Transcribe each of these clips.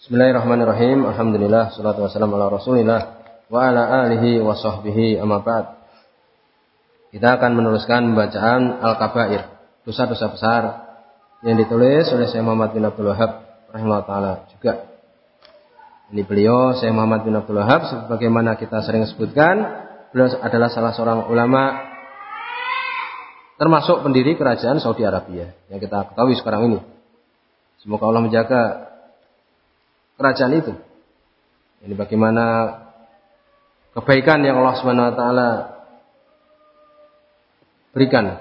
Bismillahirrahmanirrahim. Alhamdulillah, salatu wassalamu ala Rasulillah wa ala alihi wa sahbihi amma ba'd. Kita akan meneruskan bacaan Al-Kabair, dosa-dosa besar yang ditulis oleh Syekh Muhammad bin Abdul Wahhab rahimahullah taala juga. Ini beliau Syekh Muhammad bin Abdul Wahhab, sebagaimana kita sering sebutkan, beliau adalah salah seorang ulama termasuk pendiri kerajaan Saudi Arabia yang kita ketahui sekarang ini. Semoga Allah menjaga kerajaan itu. Ini bagaimana kebaikan yang Allah Subhanahu wa taala berikan.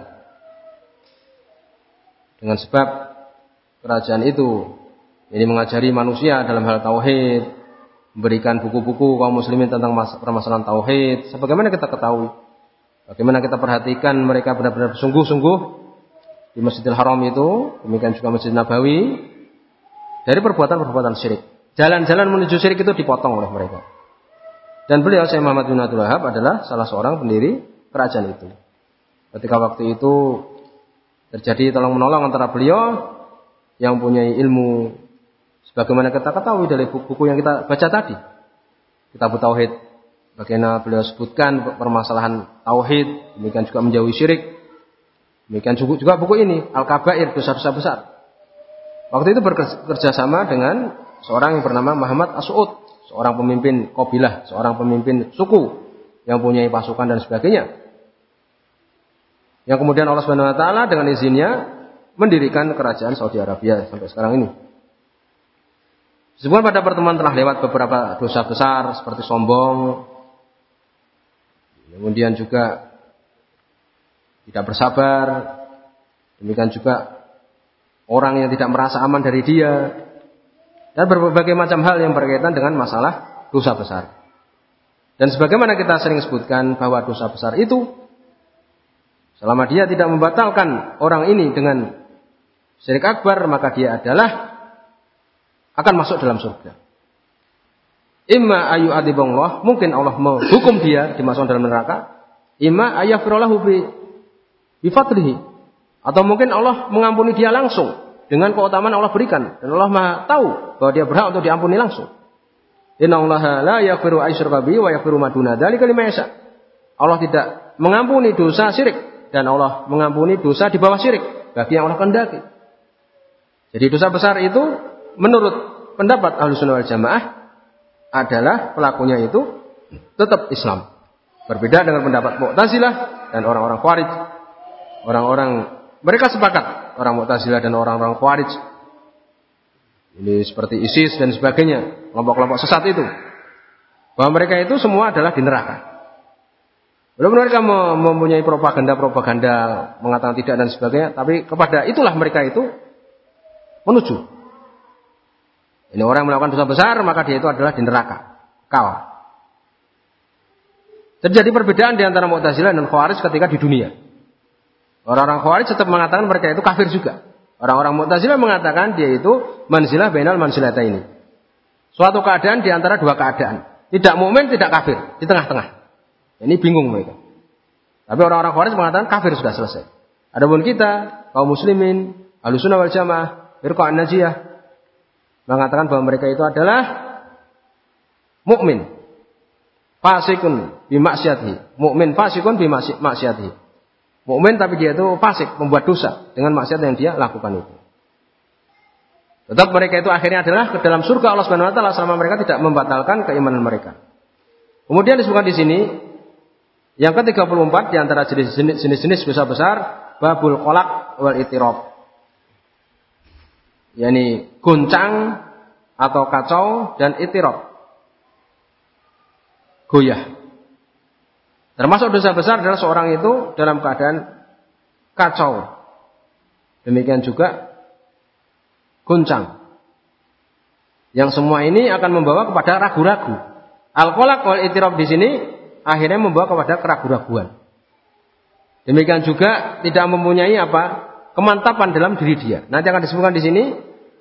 Dengan sebab kerajaan itu ini mengajari manusia dalam hal tauhid, memberikan buku-buku kaum muslimin tentang permasalahan tauhid. Sebagaimana kita ketahui, bagaimana kita perhatikan mereka benar-benar sungguh-sungguh di Masjidil Haram itu, demikian juga Masjid Nabawi, dari perbuatan-perbuatan syirik. Jalan-jalan menuju syirik itu dipotong oleh mereka. Dan beliau Syekh Muhammad bin Abdul Wahhab adalah salah seorang pendiri kerajaan itu. Ketika waktu itu terjadi tolong-menolong antara beliau yang punya ilmu, sebagaimana kita ketahui dari buku-buku yang kita baca tadi, Kitab Tauhid, bagaimana beliau sebutkan permasalahan tauhid, demikian juga menjauhi syirik. Demikian juga buku ini, Al-Kabair, dosa-dosa besar. Waktu itu bekerja sama dengan seorang yang bernama Muhammad As-Su'ud, seorang pemimpin kabilah, seorang pemimpin suku yang punya pasukan dan sebagainya. Yang kemudian Allah Subhanahu wa taala dengan izinnya mendirikan kerajaan Saudi Arabia sampai sekarang ini. Sebelum pada pertemuan telah lewat beberapa dosa besar seperti sombong, kemudian juga tidak bersabar, demikian juga orang yang tidak merasa aman dari dia, dan berbagai macam hal yang berkaitan dengan masalah dosa besar. Dan sebagaimana kita sering sebutkan bahwa dosa besar itu, selama dia tidak membatalkan orang ini dengan syirik akbar, maka dia adalah akan masuk dalam surga. Imma ayu adibullah, mungkin Allah menghukum dia dimasukkan dalam neraka. Imma ayafirolahu bifadlihi, atau mungkin Allah mengampuni dia langsung dengan keutamaan Allah berikan, dan Allah Maha tahu bahwa dia berhak untuk diampuni langsung. Innallaha la yaghfiru ayyushraka bihi wa yaghfiru ma duna dzalika liman yasha. Allah tidak mengampuni dosa syirik, dan Allah mengampuni dosa di bawah syirik bagi yang Allah kehendaki. Jadi dosa besar itu menurut pendapat Ahlussunnah wal Jamaah adalah pelakunya itu tetap Islam. Berbeda dengan pendapat Mu'tazilah dan orang-orang Khawarij. Orang-orang mereka sepakat, orang Mu'tazilah dan orang-orang Khawarij, ini seperti ISIS dan sebagainya, kelompok-kelompok sesat itu, bahwa mereka itu semua adalah di neraka. Belum mereka mempunyai propaganda mengatakan tidak dan sebagainya, tapi kepada itulah mereka itu menuju. Ini orang yang melakukan dosa besar, maka dia itu adalah di neraka, kekal. Terjadi perbedaan di antara Mu'tazilah dan Khawarij ketika di dunia. Orang-orang Khawarij tetap mengatakan mereka itu kafir juga. Orang-orang Mu'tazilah mengatakan dia itu manzilah bainal manzilataini. Suatu keadaan di antara dua keadaan. Tidak mukmin, tidak kafir, di tengah-tengah. Ini bingung mereka. Tapi orang-orang Khawarij mengatakan kafir sudah selesai. Adapun kita, kaum muslimin, Ahlussunnah wal Jamaah, Firqah An-Najiyah, mengatakan bahwa mereka itu adalah mukmin. Fasikun bimaksiatihi. Mukmin fasikun bimaksiatihi. Mukmin tapi dia itu fasik, membuat dosa dengan maksiat yang dia lakukan itu. Tetap mereka itu akhirnya adalah ke dalam surga Allah Subhanahu wa taala selama mereka tidak membatalkan keimanan mereka. Kemudian disebutkan di sini yang ke-34 di antara jenis-jenis dosa besar, babul qalaq wal itirab. yakni goncang atau kacau dan itirab, goyah. Termasuk dosa besar adalah seorang itu dalam keadaan kacau. Demikian juga goncang. Yang semua ini akan membawa kepada ragu-ragu. Al-qalaq wal itirab di sini akhirnya membawa kepada keraguan-raguan. Demikian juga tidak mempunyai kemantapan dalam diri dia. Nanti akan disebutkan di sini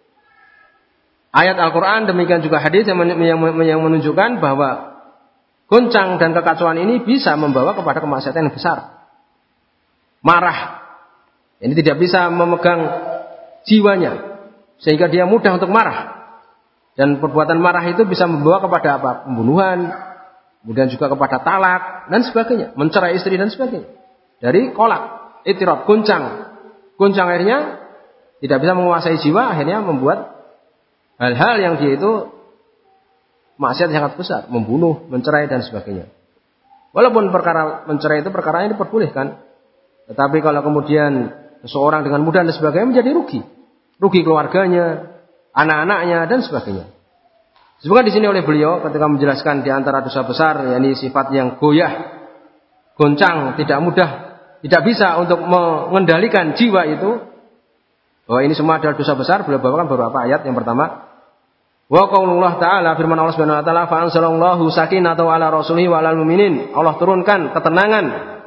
ayat Al-Quran, demikian juga hadis yang menunjukkan bahwa goncang dan kekacauan ini bisa membawa kepada kemaksiatan yang besar. Marah. Ini tidak bisa memegang jiwanya, sehingga dia mudah untuk marah. Dan perbuatan marah itu bisa membawa kepada apa? Pembunuhan, kemudian juga kepada talak dan sebagainya, mencerai istri dan sebagainya. Dari kolak, itirab, goncang akhirnya tidak bisa menguasai jiwa, akhirnya membuat hal-hal yang dia itu maksiat yang sangat besar, membunuh, mencerai dan sebagainya. Walaupun perkara mencerai itu perkara yang diperbolehkan, tetapi kalau kemudian seseorang dengan mudah dan sebagainya menjadi rugi keluarganya, anak-anaknya dan sebagainya. Disebutkan di sini oleh beliau ketika menjelaskan di antara dosa besar, yakni sifat yang goyah, goncang, tidak mudah, tidak bisa untuk mengendalikan jiwa itu, bahwa ini semua adalah dosa besar. Beliau bawakan beberapa ayat. Yang pertama, wa qaulullah ta'ala, firman Allah Subhanahu wa taala, fa anzalallahu sakinatahu ala rasulihi wa alal mu'minin. Allah turunkan ketenangan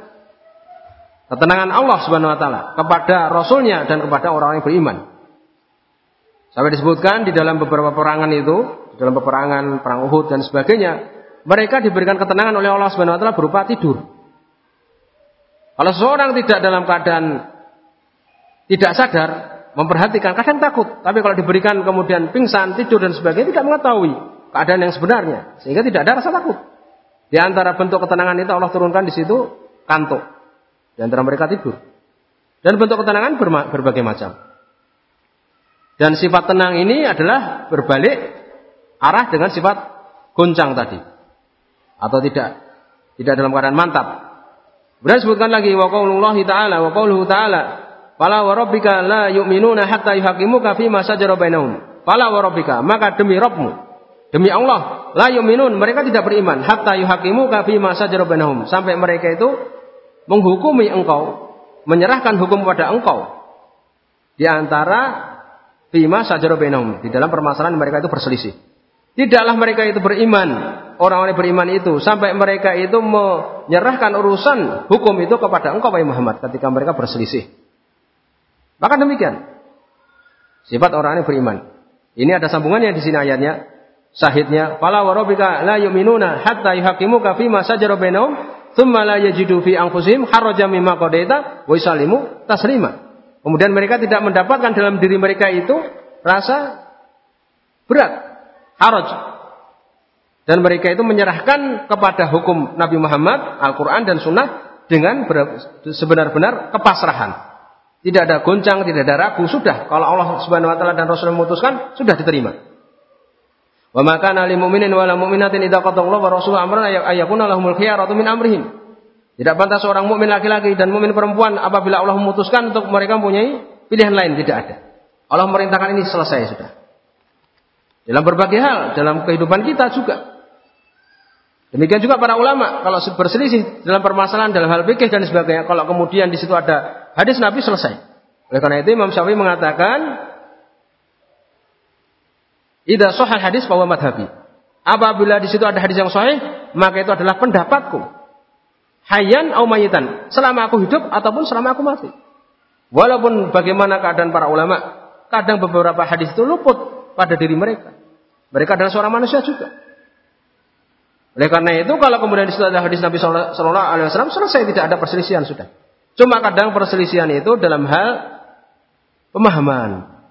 Allah Subhanahu wa taala kepada rasulnya dan kepada orang-orang yang beriman. Sampai disebutkan di dalam beberapa peperangan itu, di dalam peperangan perang Uhud dan sebagainya, mereka diberikan ketenangan oleh Allah Subhanahu wa taala berupa tidur. Kalau seseorang tidak dalam keadaan tidak sadar, memperhatikan, kadang takut. Tapi kalau diberikan kemudian pingsan, tidur dan sebagainya, tidak mengetahui keadaan yang sebenarnya, sehingga tidak ada rasa takut. Di antara bentuk ketenangan itu Allah turunkan di situ kantuk. Di antara mereka tidur. Dan bentuk ketenangan berbagai macam. Dan sifat tenang ini adalah berbalik arah dengan sifat goncang tadi. Atau tidak dalam keadaan mantap. Kemudian disebutkan lagi wa qaulullahi ta'ala wa qauluhu ta'ala fala wa rabbika la yu'minuna hatta yuhakimuka fima shajara bainahum. Fala wa rabbika, maka demi Rabbmu, demi Allah, la yu'minun, mereka tidak beriman hatta yuhakimuka fima shajara bainahum, sampai mereka itu menghukumi engkau, menyerahkan hukum kepada engkau di antara fima shajara bainahum, di dalam permasalahan mereka itu berselisih. Tidaklah mereka itu beriman, orang-orang beriman itu, sampai mereka itu menyerahkan urusan hukum itu kepada engkau, wahai Muhammad, ketika mereka berselisih. Maka demikian sifat orang yang beriman. Ini ada sambungannya di sini ayatnya, syahidnya, fala wa rabbika la yu'minuna hatta yuhakimuka fima shajara bainahum tsumma la yajidu fi anfusihim harajan mimma qadaita wa yusallimu taslima. Kemudian mereka tidak mendapatkan dalam diri mereka itu rasa berat, haraj. Dan mereka itu menyerahkan kepada hukum Nabi Muhammad, Al-Quran dan Sunnah dengan sebenar-benar kepasrahan. Tidak ada goncang, tidak ada ragu, sudah. Kalau Allah Subhanahu wa taala dan Rasul memutuskan, sudah diterima. Wa ma kana lil mu'minin wa lil mu'minatin idza qadallahu wa rasuluhu amran ayyakuna lahumul khiyaratu min amrihim. Tidak pantas seorang mukmin laki-laki dan mukmin perempuan apabila Allah memutuskan untuk mereka mempunyai pilihan lain, tidak ada. Allah merintahkan ini, selesai sudah. Dalam berbagai hal, dalam kehidupan kita juga. Demikian juga para ulama, kalau berselisih dalam permasalahan dalam hal fikih dan sebagainya, kalau kemudian di situ ada hadis Nabi, selesai. Oleh karena itu Imam Syafi'i mengatakan, idza shahal hadis fa huwa madhhabi. Apabila di situ ada hadis yang sahih, maka itu adalah pendapatku. Hayyan au mayitan, selama aku hidup ataupun selama aku mati. Walaupun bagaimana keadaan para ulama, kadang beberapa hadis itu luput pada diri mereka. Mereka adalah seorang manusia juga. Oleh karena itu, kalau kemudian di situ ada hadis Nabi Sallallahu Alaihi Wasallam, selesai, tidak ada perselisihan sudah. Cuma kadang perselisihan itu dalam hal pemahaman,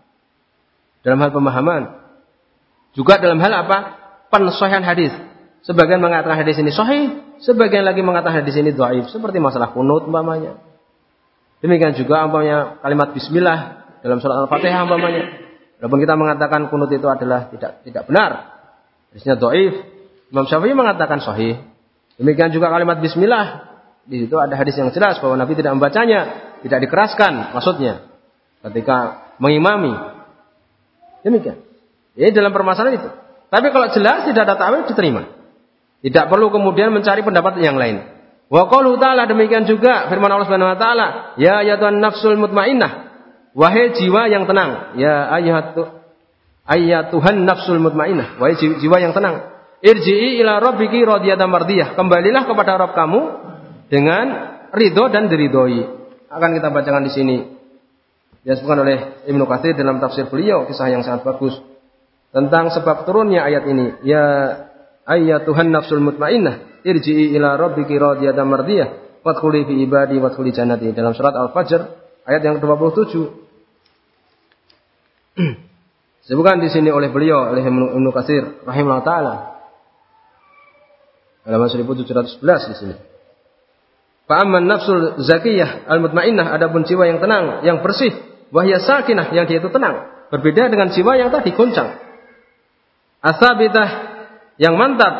juga dalam hal apa? Pensahihan hadis. Sebagian mengatakan hadis ini sahih, sebagian lagi mengatakan hadis ini dhaif, seperti masalah kunut umpamanya. Demikian juga umpamanya kalimat bismillah dalam surat Al-Fatihah umpamanya. Walaupun kita mengatakan kunut itu adalah tidak benar, hadisnya dhaif, Imam Syafi'i mengatakan sahih. Demikian juga kalimat bismillah, di situ ada hadis yang jelas bahwa Nabi tidak membacanya, tidak dikeraskan maksudnya ketika mengimami. Demikian. Ini dalam permasalahan itu. Tapi kalau jelas tidak ada ta'wil, diterima. Tidak perlu kemudian mencari pendapat yang lain. Wa qauluhu ta'ala, demikian juga firman Allah Subhanahu wa taala, ya ayyatuhan nafsul mutmainnah, wahai jiwa yang tenang, ya ayyatuhan nafsul mutmainnah, wahai jiwa yang tenang, irji'i ila rabbiki radiyatan mardiyah, kembalilah kepada Rabb kamu dengan ridho dan diridhoi. Akan kita bacakan di sini. Disebutkan oleh Ibnu Katsir dalam tafsir beliau, kisah yang sangat bagus tentang sebab turunnya ayat ini. Ya ayyatuhan nafsul mutmainnah, irji'i ila rabbiki radiyatan mardiyah, wadkhuli fi ibadi wadkhuli jannati, dalam surat Al-Fajr ayat yang 27. Disebutkan di sini oleh beliau, oleh Ibnu Katsir rahimahullah taala. Halaman 1711 di sini. Fa amman nafsul zakiyah al-mutmainnah, adapun jiwa yang tenang, yang bersih, wahya sakinah, yang dia itu tenang. Berbeda dengan jiwa yang tadi goncang. Asabitah, yang mantap.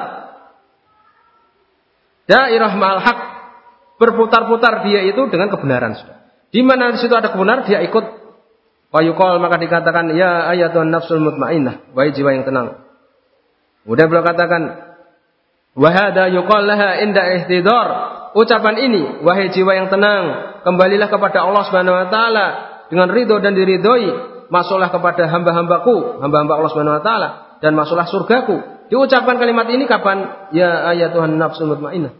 Dairah ma'al haq, berputar-putar dia itu dengan kebenaran. Di mana di situ ada kebenaran dia ikut. Wa yuqal, maka dikatakan ya ayatun nafsul mutmainnah, wahai jiwa yang tenang. Kemudian beliau katakan wa hadza yuqal laha inda ihtidar, ucapan ini wahai jiwa yang tenang, kembalilah kepada Allah Subhanahu wa taala dengan ridho dan diridhoi, masuklah kepada hamba-hambaku, hamba-hamba Allah Subhanahu wa taala, dan masuklah surgaku. Diucapkan kalimat ini kapan? Ya ayatuhan nafsul mutmainnah.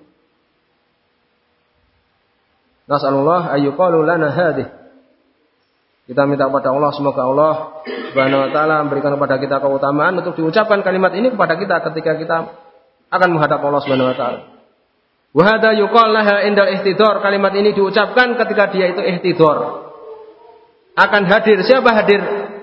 Nasallallahu ayyuqalu lana hadhihi. Kita minta kepada Allah, semoga Allah Subhanahu wa taala memberikan kepada kita keutamaan untuk diucapkan kalimat ini kepada kita ketika kita akan menghadap Allah Subhanahu wa taala. Wa hadza yuqal laha indal ihtidar, kalimat ini diucapkan ketika dia itu ihtidar. Akan hadir, siapa hadir?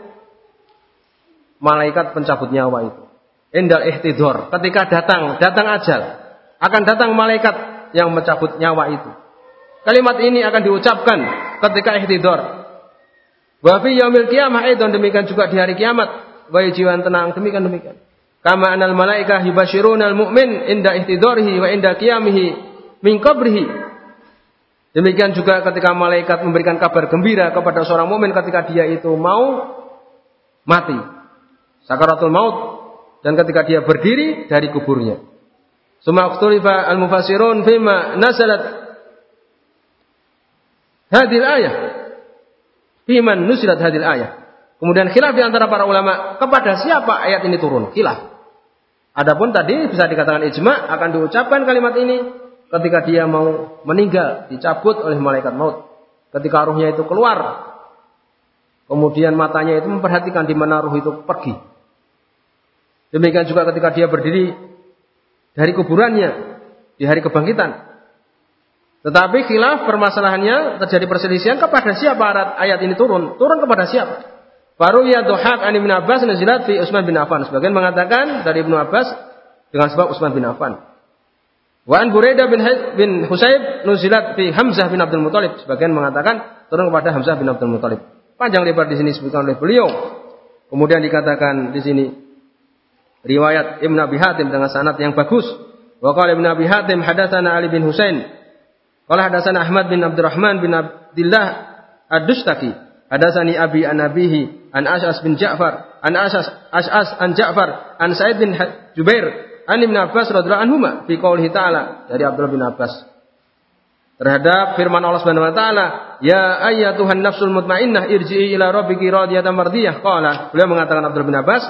Malaikat pencabut nyawa itu. Indal ihtidar, ketika datang ajal, akan datang malaikat yang mencabut nyawa itu. Kalimat ini akan diucapkan ketika ihtidar. Wa fi yaumil qiyamah, dan demikian juga di hari kiamat. Wahai jiwa tenang, demikian. Kama anal malaikah yubasyirunal mu'min inda ihtidarihi wa inda qiyamihi min qabrihi. Demikian juga ketika malaikat memberikan kabar gembira kepada seorang mukmin ketika dia itu mau mati, sakaratul maut, dan ketika dia berdiri dari kuburnya. Summa ikhtalifa al-mufassirun fima nazalat hadhil ayah. Fiman nusilat hadil ayat. Kemudian khilaf di antara para ulama kepada siapa ayat ini turun. Khilaf. Adapun tadi bisa dikatakan ijma, akan diucapkan kalimat ini ketika dia mau meninggal, dicabut oleh malaikat maut. Ketika ruhnya itu keluar, kemudian matanya itu memperhatikan di mana ruh itu pergi. Demikian juga ketika dia berdiri dari kuburannya di hari kebangkitan. Tetapi khilaf permasalahannya, terjadi perselisihan kepada siapa ayat ini turun. Turun kepada siapa? Baru ya Dhahak an Ibnu Abbas nazilat fi Utsman bin Affan. Sebagian mengatakan dari Ibnu Abbas dengan sebab Utsman bin Affan. Wa an Buraidah bin Husayb nazilat fi Hamzah bin Abdul Muthalib. Sebagian mengatakan turun kepada Hamzah bin Abdul Muthalib. Panjang lebar di sini disebutkan oleh beliau. Kemudian dikatakan di sini riwayat Ibnu Abi Hatim dengan sanad yang bagus. Wa qala Ibnu Abi Hatim hadatsana Ali bin Husain. Qala hadatsana Ahmad bin Abdurrahman bin Abdullah ad-Dustaki. Hadatsani Abi an Abihi an Ash'as bin Ja'far, an Ash'as an Ja'far, an Sa'id bin Jubair, an Ibnu Abbas radhiyallahu anhuma fi qoulihi ta'ala, dari Abdullah bin Abbas. Terhadap firman Allah Subhanahu wa taala, ya ayyatuhan nafsul mutmainnah irji'i ila rabbiki radiyatan mardiyah. Qala, beliau mengatakan Abdullah bin Abbas,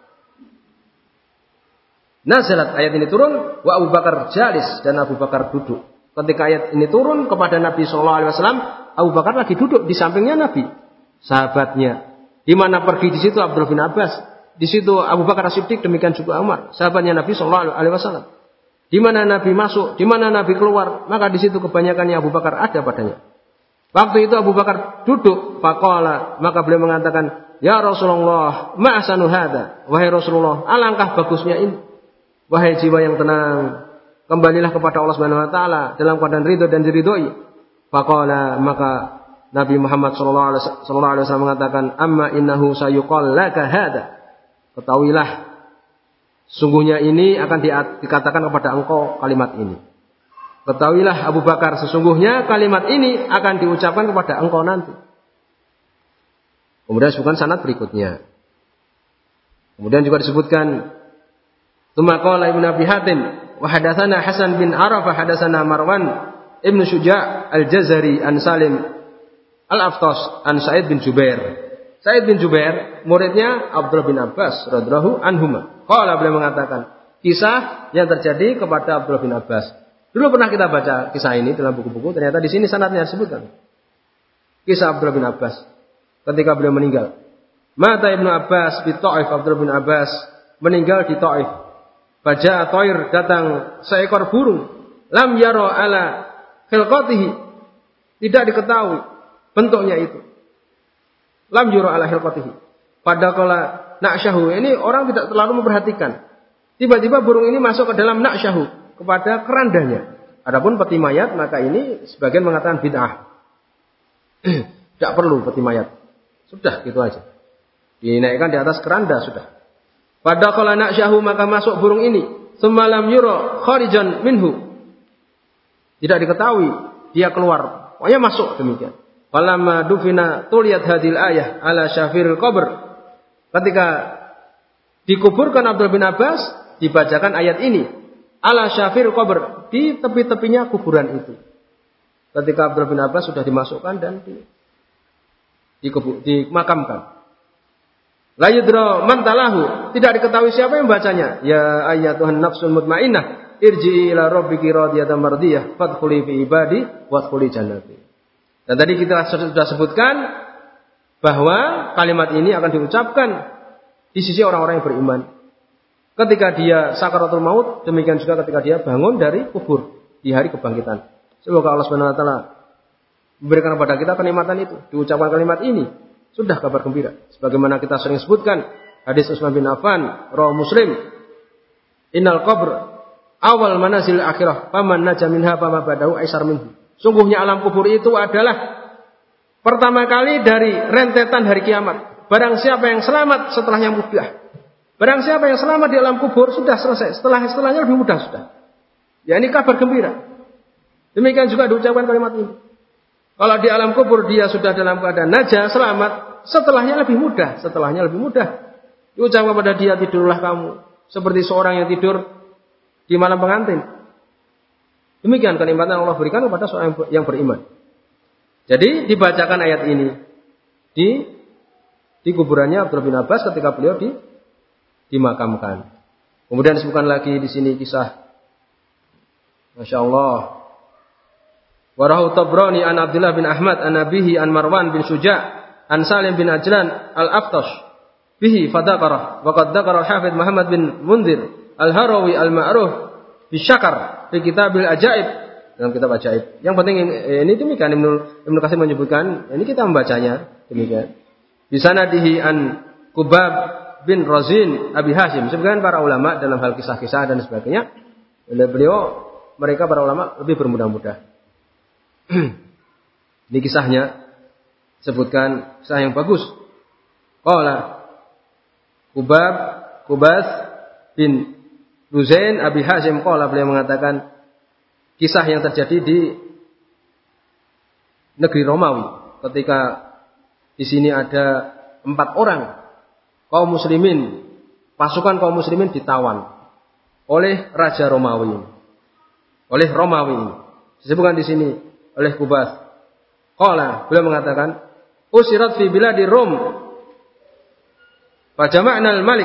nazalat, ayat ini turun, wa Abu Bakar jalis, dan Abu Bakar duduk. Ketika ayat ini turun kepada Nabi SAW, Abu Bakar lagi duduk di sampingnya Nabi, sahabatnya. Di mana pergi di situ Abdullah bin Abbas, di situ Abu Bakar As-Siddiq, demikian juga Umar, sahabatnya Nabi SAW. Di mana Nabi masuk, di mana Nabi keluar, maka di situ kebanyakannya Abu Bakar ada padanya. Waktu itu Abu Bakar duduk, faqala, maka beliau mengatakan, ya Rasulullah, ma'asanu hadza, wahai Rasulullah, alangkah bagusnya ini, wahai jiwa yang tenang. Kembalilah kepada Allah Subhanahu wa taala dalam keadaan ridho dan diridhoi. Faqala, maka Nabi Muhammad sallallahu alaihi wasallam mengatakan, amma innahu sayuqal laka hada. Ketahuilah, sungguhnya ini akan dikatakan kepada engkau kalimat ini. Ketahuilah Abu Bakar, sesungguhnya kalimat ini akan diucapkan kepada engkau nanti. Kemudian disebutkan sanad berikutnya. Kemudian juga disebutkan tsumma qala Ibnu Abi Hatim wa hadatsana Hasan bin Arafah hadatsana Marwan Ibnu Syuja' Al-Jazari an Salim Al-Aftas an Sa'id bin Jubair. Sa'id bin Jubair muridnya Abdullah bin Abbas radhiyallahu anhuma. Qala, beliau mengatakan kisah yang terjadi kepada Abdullah bin Abbas. Dulu pernah kita baca kisah ini dalam buku-buku, ternyata di sini sanadnya disebutkan. Kisah Abdullah bin Abbas ketika beliau meninggal. Mata Ibnu Abbas di Taif, Abdullah bin Abbas meninggal di Taif. Baja Toir, datang seekor burung, lam yaro ala khilqatihi, tidak diketahui bentuknya itu. Lam yaro ala khilqatihi. Fadakhala na'syahu. Ini orang tidak terlalu memperhatikan. Tiba-tiba burung ini masuk ke dalam na'syahu, kepada kerandanya. Adapun peti mayat, maka ini sebagian mengatakan bid'ah. Tidak perlu peti mayat. Sudah gitu aja. Dinaikkan di atas keranda sudah. Fadakhala na'syahu, maka masuk burung ini. Semalam yura kharijan minhu. Tidak diketahui dia keluar. Pokoknya masuk demikian. Falamma dufina tuliyat hadil ayah ala syafiril qabr. Ketika dikuburkan Abdullah bin Abbas, dibacakan ayat ini ala syafiril qabr, di tepi-tepinya kuburan itu. Ketika Abdullah bin Abbas sudah dimasukkan dan dimakamkan. La yudra man talahu, tidak diketahui siapa yang bacanya. Ya ayyatuhan nafsul mutmainnah, irji'i ila rabbiki radiyatan mardiyah, fadkhuli fi ibadi wadkhuli jannati. Dan tadi kita sudah sebutkan bahwa kalimat ini akan diucapkan di sisi orang-orang yang beriman. Ketika dia sakaratul maut, demikian juga ketika dia bangun dari kubur di hari kebangkitan. Semoga Allah Subhanahu wa taala memberikan kepada kita kenikmatan itu, diucapkan kalimat ini. Sudah kabar gembira. Sebagaimana kita sering sebutkan hadis Utsman bin Affan, rawi Muslim. Innal qabr awal manazil akhirah, faman naja minha fama badahu aisar minhu. Sungguhnya alam kubur itu adalah pertama kali dari rentetan hari kiamat. Barang siapa yang selamat setelahnya mudah. Barang siapa yang selamat di alam kubur sudah selesai. Setelahnya lebih mudah sudah. Ya ini kabar gembira. Demikian juga diucapkan kalimat ini. Kalau di alam kubur dia sudah dalam keadaan najah, selamat, setelahnya lebih mudah. Setelahnya lebih mudah. Diucapkan kepada dia, tidurlah kamu. Seperti seorang yang tidur di malam pengantin. Demikian kenikmatan Allah berikan kepada seorang yang beriman. Jadi dibacakan ayat ini di kuburannya Abdullah bin Abbas ketika beliau dimakamkan. Kemudian disebutkan lagi di sini kisah, Masya Allah. Warahu Tabrani an Abdullah bin Ahmad an Nabihi an Marwan bin Suja' an Salim bin Ajlan al-Aftash bihi fadaqarah wa qad dzakara al-Hafidz Muhammad bin Munzir al-Harawi al-Ma'ruf bi Syakar fi Kitabil Ajaib, dalam kitab Ajaib. Yang penting ini demikian Ibnu Katsir menyebutkan, ini kita membacanya demikian. Di sanadihi an Kubab bin Razin Abi Hasyim. Sebagian para ulama dalam hal kisah-kisah dan sebagainya, mereka para ulama lebih bermudah-mudah. Ini kisahnya sebutkan kisah yang bagus. Qala Kubas bin Ruzain Abi Hasyim qala, beliau mengatakan kisah yang terjadi di negeri Romawi ketika di sini ada 4 orang kaum muslimin, pasukan kaum muslimin ditawan oleh raja Romawi. Oleh Romawi. Disebutkan di sini oleh Kubas. Qala, beliau mengatakan, usirat fi biladi Rum. Fa jama'na al-malik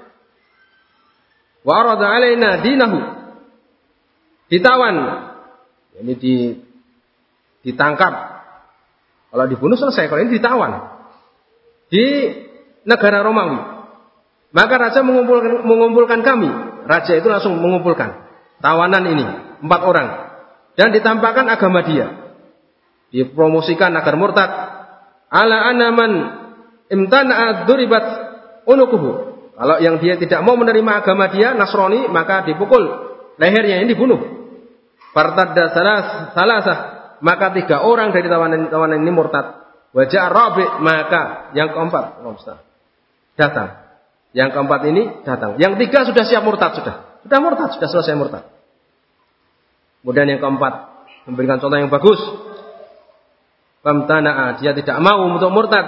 wa arada alaina dinahu. Ditawan. Ini ditangkap. Kalau dibunuh selesai, kalau ini ditawan. Di negara Romawi. Maka raja mengumpulkan kami. Raja itu langsung mengumpulkan tawanan ini 4 orang dan ditampakkan agama dia. Dipromosikan agar murtad. Ala anaman imtana'a duribat unukuhu. Kalau yang dia tidak mau menerima agama dia, Nasrani, maka dipukul lehernya, ini dibunuh. Fartadda salasah, maka 3 orang dari tawanan ini murtad. Wajah rabi', maka yang keempat datang. Yang keempat ini datang. Yang 3 sudah siap murtad, sudah murtad, sudah selesai murtad. Kemudian yang keempat memberikan contoh yang bagus. Famtana'a, dia tidak mau untuk murtad.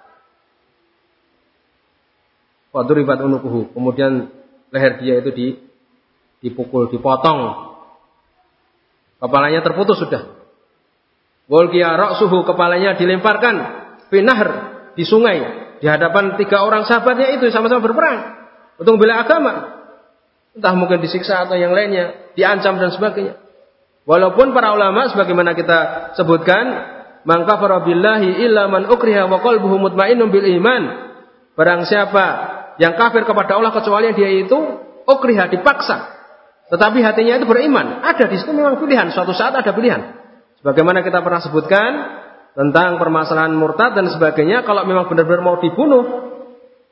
Wa duribat unukuhu, kemudian leher dia itu dipukul, dipotong. Kepalanya terputus sudah. Walqiya ra'suhu, kepalanya dilemparkan fi nahr, di sungai, di hadapan 3 orang sahabatnya itu sama-sama berperang untuk membela agama. Entah mungkin disiksa atau yang lainnya, diancam dan sebagainya. Walaupun para ulama sebagaimana kita sebutkan, man kafara billahi illa man ukriha wa qalbuhu mutmainnun bil iman. Barang siapa yang kafir kepada Allah kecuali yang dia itu ukriha, dipaksa, tetapi hatinya itu beriman. Ada di situ memang pilihan, suatu saat ada pilihan. Sebagaimana kita pernah sebutkan tentang permasalahan murtad dan sebagainya, kalau memang benar-benar mau dibunuh,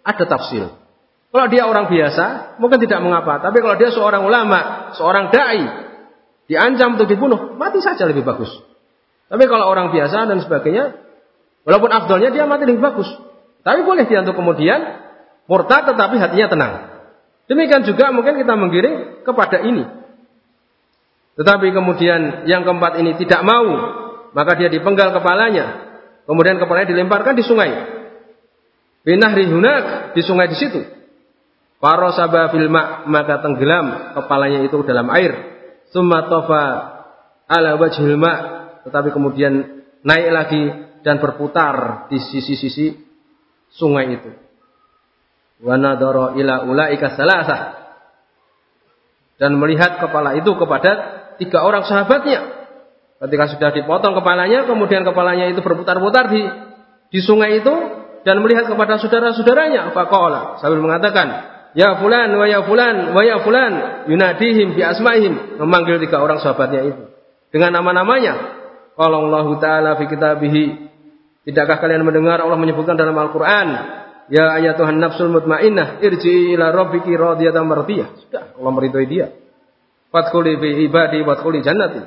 ada tafsir. Kalau dia orang biasa, mungkin tidak mengapa. Tapi kalau dia seorang ulama, seorang dai, diancam untuk dibunuh, mati saja lebih bagus. Tapi kalau orang biasa dan sebagainya, walaupun afdolnya dia mati lebih bagus. Tapi boleh dia untuk kemudian murtad tetapi hatinya tenang. Demikian juga mungkin kita menggiring kepada ini. Tetapi kemudian yang keempat ini tidak mau, maka dia dipenggal kepalanya. Kemudian kepalanya dilemparkan di sungai. Binahri hunak, di sungai di situ. Farosaba fil ma', maka tenggelam kepalanya itu dalam air. Tsumma tafa ala wajhil ma', tetapi kemudian naik lagi dan berputar di sisi-sisi sungai itu. Wa nadara ila ulaika salasah, dan melihat kepala itu kepada 3 orang sahabatnya. Ketika sudah dipotong kepalanya, kemudian kepalanya itu berputar-putar di sungai itu dan melihat kepada saudara-saudaranya. Faqala, sambil mengatakan, ya fulan wa ya fulan wa ya fulan, yunadihim bi asma'ihim, memanggil 3 orang sahabatnya itu dengan nama-namanya. Qala Allah Ta'ala fi kitabihi, tidakkah kalian mendengar Allah menyebutkan dalam Al-Qur'an, ya ayatuhan nafsul mutmainnah irji'i ila rabbiki radiyatan mardiyah. Sudah, Allah meridhai dia. Fadkhuli fi ibadi wadkhuli jannati.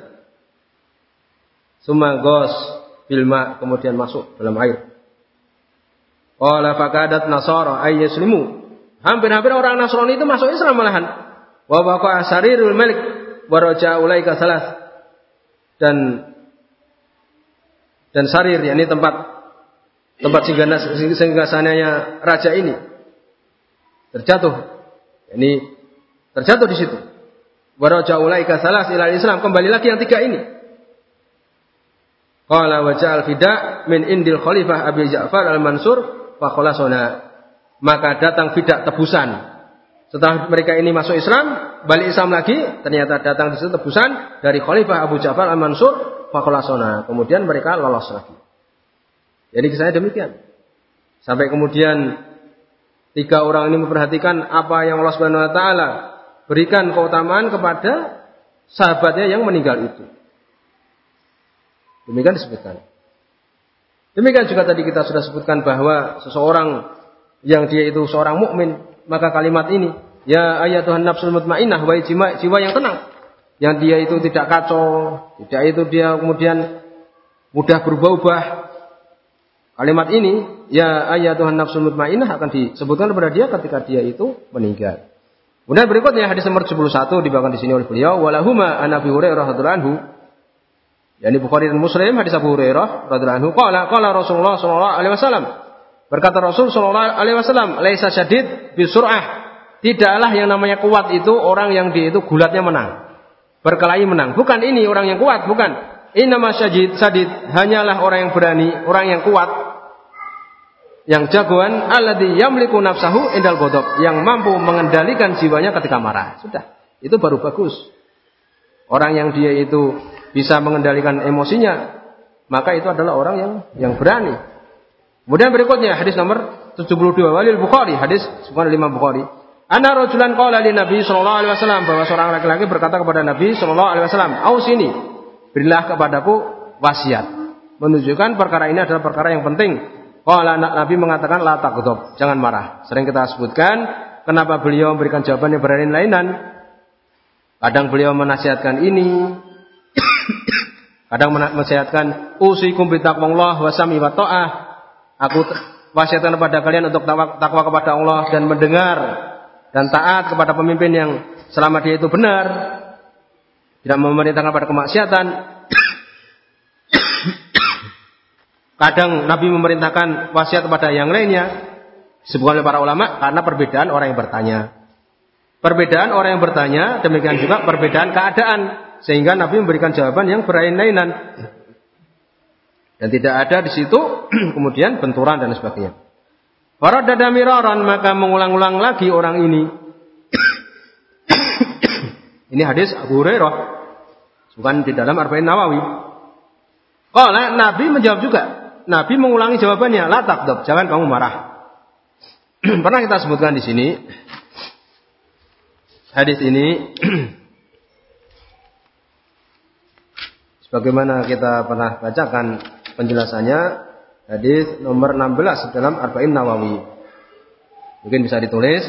Summa ghas fil ma', kemudian masuk dalam air. Qala fakadat nasara ay yuslimu, hampir-hampir orang Nasrani itu masuk Islam malahan. Wa baqa sarirul malik wa raja ulaika salas, dan sarir, yakni tempat singgasananya raja ini terjatuh, yakni terjatuh di situ. Wa raja ulaika salas ila Islam, kembali lagi yang 3 ini. Qala wa ja'al fida min indil khalifah Abi Ja'far al-Mansur fa khalasana, maka datang fidak tebusan. Setelah mereka ini masuk Islam, balik Islam lagi, ternyata datang di situ tebusan dari Khalifah Abu Ja'far al-Mansur faqalasona. Kemudian mereka lolos lagi. Jadi kisahnya demikian. Sampai kemudian 3 orang ini memperhatikan apa yang Allah Subhanahu wa taala berikan keutamaan kepada sahabatnya yang meninggal itu. Demikian disebutkan. Demikian juga tadi kita sudah sebutkan bahwa seseorang yang dia itu seorang mukmin, maka kalimat ini, ya ayatuhan nafsul mutmainnah, wahai jiwa yang tenang, yang dia itu tidak kacau, tidak itu dia kemudian mudah berubah-ubah. Kalimat ini, ya ayatuhan nafsul mutmainnah, akan disebutkan kepada dia ketika dia itu meninggal. Kemudian berikutnya hadis nomor 71 dibawakan di sini oleh beliau, walahuma an Abi Hurairah radhiyallahu anhu, yakni Bukhari dan Muslim, hadis Abu Hurairah radhiyallahu anhu, qala Rasulullah sallallahu alaihi wasallam, berkata Rasul sallallahu alaihi wasallam, laisa syadid bisur'ah, tidaklah yang namanya kuat itu orang yang dia itu gulatnya menang, berkelahi menang. Bukan ini orang yang kuat, bukan. Innama syadid, hanyalah orang yang berani, orang yang kuat, yang jagoan, alladzi yamliku nafsahu indal ghadab, yang mampu mengendalikan jiwanya ketika marah. Sudah, itu baru bagus. Orang yang dia itu bisa mengendalikan emosinya, maka itu adalah orang yang berani. Kemudian berikutnya hadis nomor 72 walil Bukhari, hadis bukan Imam Bukhari. Anna rajulan qala li Nabi sallallahu alaihi wasallam, bahwa seorang laki-laki berkata kepada Nabi sallallahu alaihi wasallam, "Ausini, berilah kepadaku wasiat." Menunjukkan perkara ini adalah perkara yang penting. Qala, Nabi mengatakan la taghdab, jangan marah. Sering kita sebutkan kenapa beliau memberikan jawaban yang berlain-lainan. Kadang beliau menasihatkan ini, kadang menasihatkan usikum bitaqwallah wa sami wa ta'ah. Aku wasiatkan kepada kalian untuk takwa kepada Allah dan mendengar dan taat kepada pemimpin yang selama dia itu benar, tidak memerintahkan pada kemaksiatan. Kadang Nabi memerintahkan wasiat kepada yang lainnya, disebutkan oleh para ulama, karena perbedaan orang yang bertanya. Perbedaan orang yang bertanya, demikian juga perbedaan keadaan, sehingga Nabi memberikan jawaban yang berlain-lainan. Dan tidak ada di situ kemudian benturan dan sebagainya. Faradada miraran, maka mengulang-ulang lagi orang ini. Ini hadis Abu Hurairah, bukan di dalam Arba'in Nawawi. Qala, Nabi menjawab juga. Nabi mengulangi jawabannya, la taghdab, jangan kamu marah. Pernah kita sebutkan di sini hadis ini sebagaimana kita pernah bacakan penjelasannya, hadis nomor 16 dalam Arba'in Nawawi. Mungkin bisa ditulis.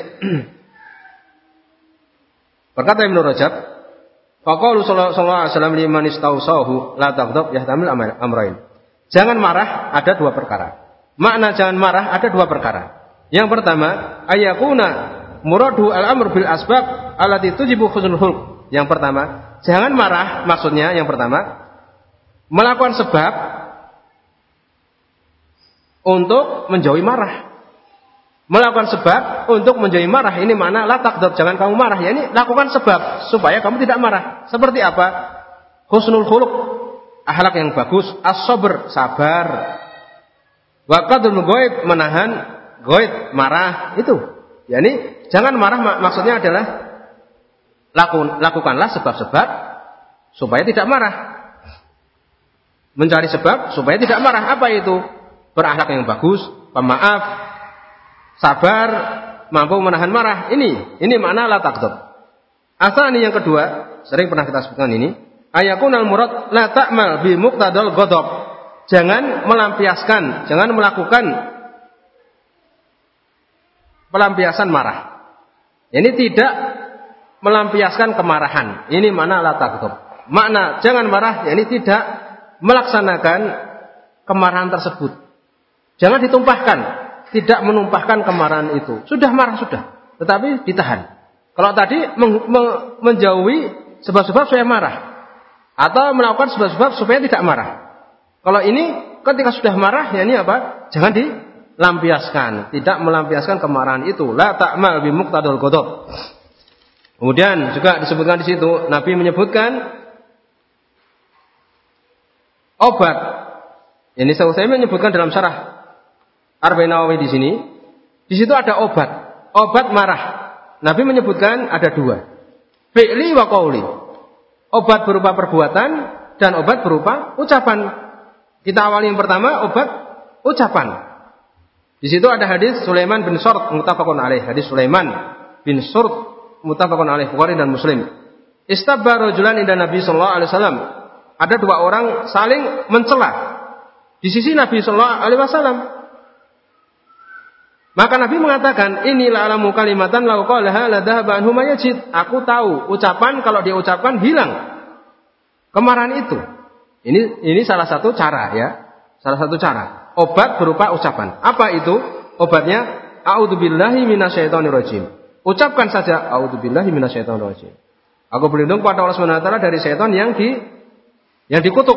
Berkata Ibnu Rajab, faqalu sallallahu alaihi wasallam liman istausahu la taghdab yahtamil amrain. Jangan marah ada dua perkara. Makna jangan marah ada dua perkara. Yang pertama, ayakuna muradu al-amr bil asbab allati tujibu husnul khuluq. Yang pertama, jangan marah maksudnya yang pertama melakukan sebab untuk menjauhi marah. Melakukan sebab untuk menjauhi marah. Ini makna la taghdab, jangan kamu marah. Ya, ini lakukan sebab supaya kamu tidak marah. Seperti apa? Husnul khuluq, akhlak yang bagus, as-sabr, sabar. Wa qadrul ghaib, menahan ghaib, marah. Itu. Ya, ini jangan marah maksudnya adalah lakukanlah sebab-sebab supaya tidak marah. Mencari sebab supaya tidak marah. Apa itu? Berakhlak yang bagus, pemaaf, sabar, mampu menahan marah. Ini makna la taghdab. Asal ini yang kedua, sering pernah kita sebutkan ini, ayakunal murad la ta'mal bi muqtadal ghadab. Jangan melampiaskan, jangan melakukan pelampiasan marah. Ini tidak melampiaskan kemarahan. Ini makna la taghdab. Makna jangan marah, ini tidak melaksanakan kemarahan tersebut. Jangan ditumpahkan, tidak menumpahkan kemarahan itu. Sudah marah sudah, tetapi ditahan. Kalau tadi menjauhi sebab-sebab supaya marah, atau melakukan sebab-sebab supaya tidak marah. Kalau ini ketika sudah marah, ya ini apa? Jangan dilampiaskan, tidak melampiaskan kemarahan itu. La ta'mal bi muqtadal ghadab. Kemudian juga disebutkan di situ, Nabi menyebutkan obat. Ini saya menyebutkan dalam syarah Arba'in Nawawi di sini. Di situ ada obat marah. Nabi menyebutkan ada dua. Fi'li wa qauli. Obat berupa perbuatan dan obat berupa ucapan. Kita awali yang pertama obat ucapan. Di situ ada hadis Sulaiman bin Surd muttafaqun alaih. Hadis Sulaiman bin Surd muttafaqun alaih, Bukhari dan Muslim. Istabba rajulan inda Nabi sallallahu alaihi wasallam. Ada dua orang saling mencela di sisi Nabi sallallahu alaihi wasallam. Maka Nabi mengatakan, inilah alamu kalimatan lau qalaha la dhahaba anhu ma yajid. Aku tahu ucapan kalau dia ucapkan hilang kemarahan itu. Ini salah satu cara ya. Salah satu cara. Obat berupa ucapan. Apa itu? Obatnya a'udzubillahi minasyaitonirrajim. Ucapkan saja a'udzubillahi minasyaitonirrajim. Aku berlindung pada Allah Subhanahu wa taala dari setan yang dikutuk.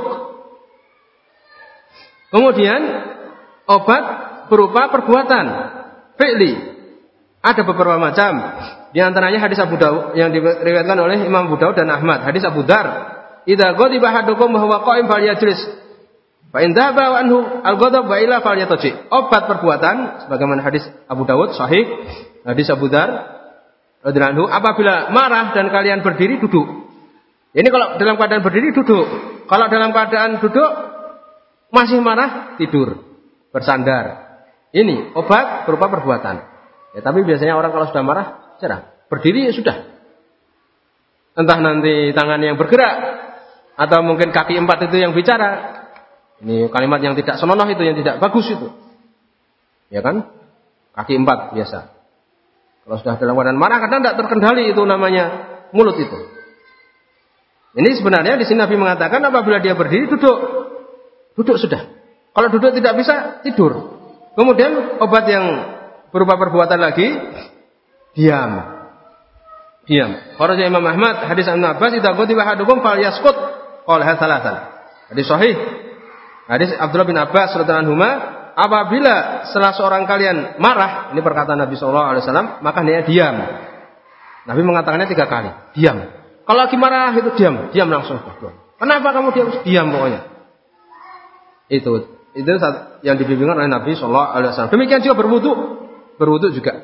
Kemudian obat berupa perbuatan. Fi'li. Ada beberapa macam. Di antaranya hadis Abu Daud yang diriwayatkan oleh Imam Abu Daud dan Ahmad. Hadis Abu Dar. Idza ghadiba ahadukum wa huwa qa'im falyajlis. Fa in dhaba anhu al-ghadab wa ila falyataji. Obat perbuatan sebagaimana hadis Abu Daud sahih. Hadis Abu Dar radhiyallahu anhu, apabila marah dan kalian berdiri duduk. Ini kalau dalam keadaan berdiri duduk. Kalau dalam keadaan duduk masih marah tidur, bersandar. Ini obat berupa perbuatan. Ya, tapi biasanya orang kalau sudah marah, berdiri ya sudah. Entah nanti tangan yang bergerak atau mungkin kaki empat itu yang bicara. Ini kalimat yang tidak senonoh itu, yang tidak bagus itu. Ya kan? Kaki empat biasa. Kalau sudah dalam keadaan marah kadang tidak terkendali itu namanya mulut itu. Ini sebenarnya di sini Nabi mengatakan apabila dia berdiri duduk sudah. Kalau duduk tidak bisa tidur. Kemudian obat yang berupa perbuatan lagi, diam. Kharaja Imam Ahmad hadis Ibnu Abbas idza ghadiba ahadukum falyaskut qala thalathan. Hadis sahih. Hadis Abdullah bin Abbas radhiyallahu anhu, apabila salah seorang kalian marah, ini perkataan Nabi sallallahu alaihi wasallam, maka dia diam. Nabi mengatakannya 3 kali, diam. Kalau lagi marah itu diam langsung. Kenapa kamu diam? Diam pokoknya. Itu yang dibimbingkan oleh Nabi sallallahu alaihi wasallam. Demikian juga berwudu juga.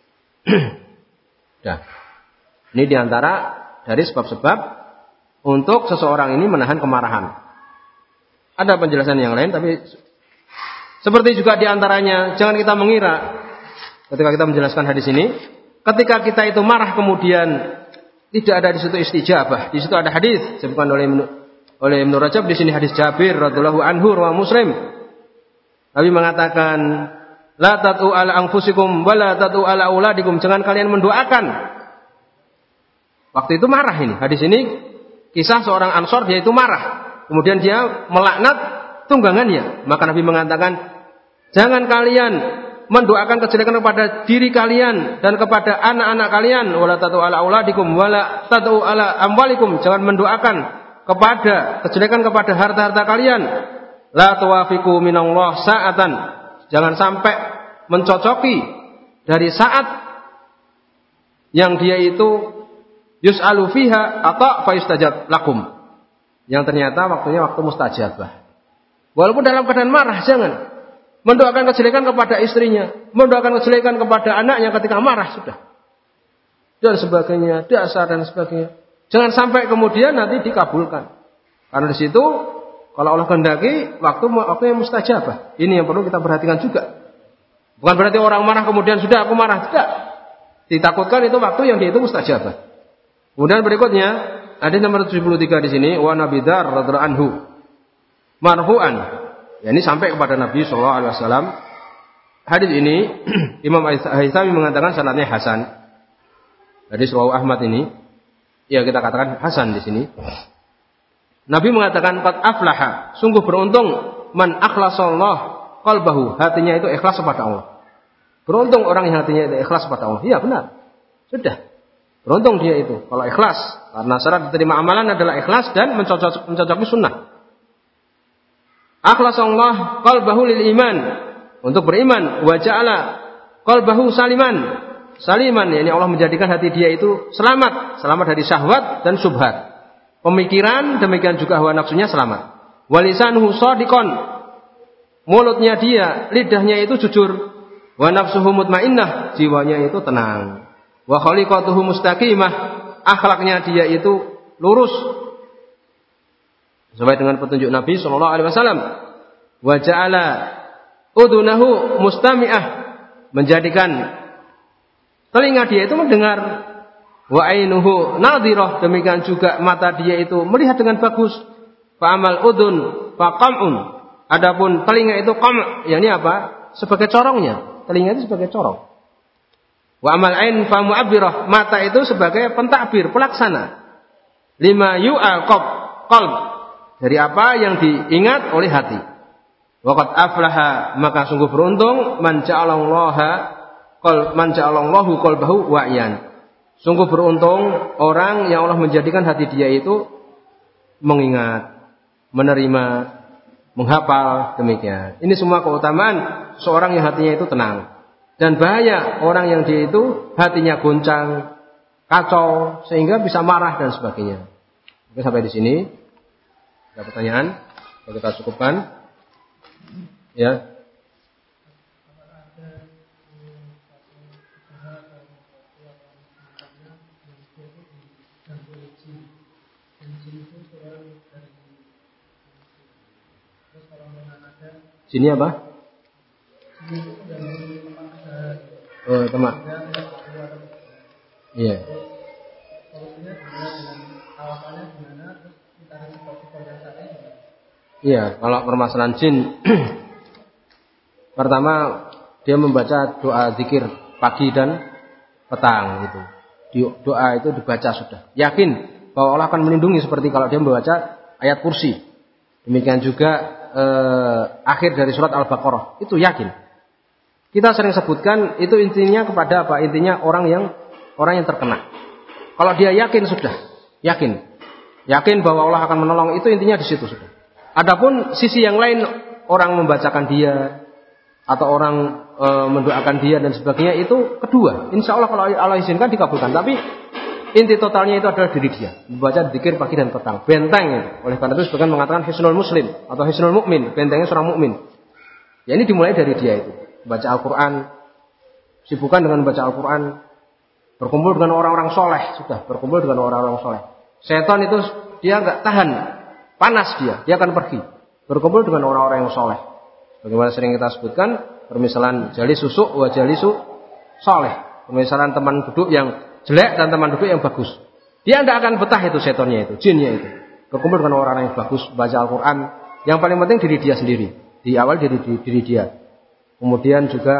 Nah, ini diantara dari sebab-sebab untuk seseorang ini menahan kemarahan. Ada penjelasan yang lain, tapi seperti juga diantaranya jangan kita mengira ketika kita menjelaskan hadis ini, ketika kita itu marah kemudian tidak ada di situ istijabah. Di situ ada hadis disebutkan oleh Ibnu Rajab di sini hadis Jabir radhiyallahu anhu riwayat Muslim. Nabi mengatakan, La tad'u ala anfusikum wa la tad'u ala auladikum. Jangan kalian mendoakan. Waktu itu marah ini. Hadis ini kisah seorang Ansor, dia itu marah. Kemudian dia melaknat tunggangannya. Maka Nabi mengatakan, jangan kalian mendoakan kejelekan kepada diri kalian dan kepada anak-anak kalian. Wala tad'u ala auladikum wala tad'u ala amwalikum. Jangan mendoakan kepada kejelekan kepada harta-harta kalian. La tuwafiqu minallah sa'atan. Jangan sampai mencocoki dari saat yang dia itu yus'alu fiha atau fayustajab lakum. Yang ternyata waktunya waktu mustajabah. Walaupun dalam keadaan marah, jangan mendoakan kejelekan kepada istrinya, mendoakan kejelekan kepada anaknya ketika marah sudah. Dan sebagainya, dasar dan sebagainya. Jangan sampai kemudian nanti dikabulkan. Karena di situ kalau Allah kehendaki waktu yang mustajabah. Ini yang perlu kita perhatikan juga. Bukan berarti orang marah kemudian sudah aku marah, tidak. Ditakutkan itu waktu yang dia itu mustajabah. Kemudian berikutnya, hadis nomor 73 di sini, wa Nabi Dzar radhiyallahu anhu marfu'an. Ya, ini sampai kepada Nabi sallallahu alaihi wasallam. Hadis ini Imam Al-Haythami mengatakan sanadnya hasan. Hadis riwayat Ahmad ini, ya kita katakan hasan di sini. Nabi mengatakan qad aflaha, sungguh beruntung man akhlasallah qalbahu, hatinya itu ikhlas kepada Allah. Beruntung orang yang hatinya itu ikhlas kepada Allah. Iya benar. Sudah. Beruntung dia itu kalau ikhlas, karena syarat diterima amalan adalah ikhlas dan mencocoki sunnah. Akhlasallah qalbahu lil iman, untuk beriman, wa ja'ala qalbahu saliman. Saliman, yakni Allah menjadikan hati dia itu selamat dari syahwat dan syubhat. Pemikiran demikian juga hawa nafsunya selamat. Walisanuhu shadiqon, mulutnya dia, lidahnya itu jujur. Wa nafsuhu mutmainnah, jiwanya itu tenang. Wa khaliqatuhu mustaqimah, akhlaknya dia itu lurus sesuai dengan petunjuk Nabi sallallahu alaihi wasallam. Wa ja'ala udunahu mustami'ah, menjadikan telinga dia itu mendengar. Wa ainuhu nadhirah, demikian juga mata dia itu melihat dengan bagus. Fa amal udun fa qam'un, adapun telinga itu qam', yakni apa? Sebagai corongnya, telinga itu sebagai corong. Wa amal ain fa mu'abbirah, mata itu sebagai pentakbir, pelaksana. Lima yu'al qalb, dari apa yang diingat oleh hati. Wa qad aflaha, maka sungguh beruntung man ja'alallahu qalbahu wa'yan. Sungguh beruntung orang yang Allah menjadikan hati dia itu mengingat, menerima, menghafal, demikian. Ini semua keutamaan seorang yang hatinya itu tenang. Dan bahaya orang yang dia itu hatinya goncang, kacau, sehingga bisa marah dan sebagainya. Oke, sampai di sini. Ada pertanyaan? Kita cukupkan. Ya. Sini apa? Oh, teman. Iya. Iya, kalau permasalahan jin pertama dia membaca doa zikir pagi dan petang gitu. Doa itu dibaca sudah. Yakin bahwa Allah akan melindungi seperti kalau dia membaca ayat kursi. Demikian juga akhir dari surat Al-Baqarah, itu yakin. Kita sering sebutkan itu intinya kepada apa? Intinya orang yang terkena. Kalau dia yakin sudah, yakin bahwa Allah akan menolong, itu intinya di situ sudah. Adapun sisi yang lain, orang membacakan dia atau orang mendoakan dia dan sebagainya, itu kedua. Insya Allah kalau Allah izinkan dikabulkan. Tapi inti totalnya itu adalah diri dia, membaca zikir pagi dan petang, benteng itu. Oleh karena itu sebagian mengatakan hisnul muslim atau hisnul mukmin, bentengnya seorang mukmin. Ya, ini dimulai dari dia itu, baca Al-Quran, sibukkan dengan baca Al-Quran, berkumpul dengan orang-orang soleh, sudah berkumpul dengan orang-orang soleh. Setan itu dia nggak tahan panas, dia akan pergi. Berkumpul dengan orang-orang yang soleh. Bagaimana sering kita sebutkan, permisalan jali susuk wa jali soleh, permisalan teman duduk yang jelek dan teman duduk yang bagus. Dia tidak akan betah itu setonnya itu, jinnya itu. Berkumpul dengan orang yang bagus, baca Al-Quran. Yang paling penting diri dia sendiri. Di awal diri dia. Kemudian juga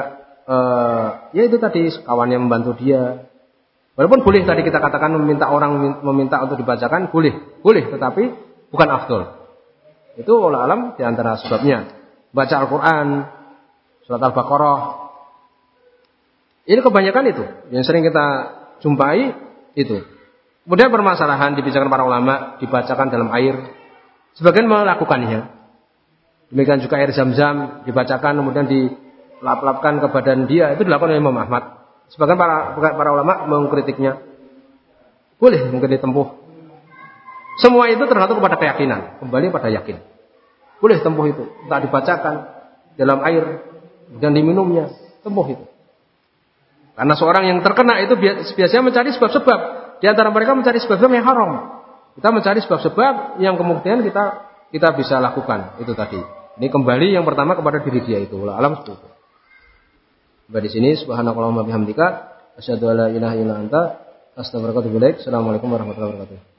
ya itu tadi kawannya membantu dia. Walaupun boleh tadi kita katakan meminta untuk dibacakan boleh, tetapi bukan afdol. Itu wallahu alam di antara sebabnya. Baca Al-Qur'an, surat Al-Baqarah. Ini kebanyakan itu yang sering kita jumpai itu. Kemudian permasalahan dibicarakan para ulama, dibacakan dalam air. Sebagian melakukannya. Demikian juga air Zam-Zam dibacakan kemudian dilap-lapkan ke badan dia, itu dilakukan oleh Imam Ahmad. Sebagian para ulama mengkritiknya. Boleh mungkin ditempuh. Semua itu tergantung kepada keyakinan, kembali pada yakin. Boleh tempuh itu, tak dibacakan dalam air dan diminumnya, tempuh itu. Karena seorang yang terkena itu biasanya mencari sebab-sebab. Di antara mereka mencari sebab-sebab yang haram. Kita mencari sebab-sebab yang kemudian kita bisa lakukan itu tadi. Ini kembali yang pertama kepada diri dia itu. Alam seperti itu. Sampai di sini subhanakallahumma bihamdika asyhadu alla ilaha illa anta astaghfiruka wa atubu ilaik. Assalamualaikum warahmatullahi wabarakatuh.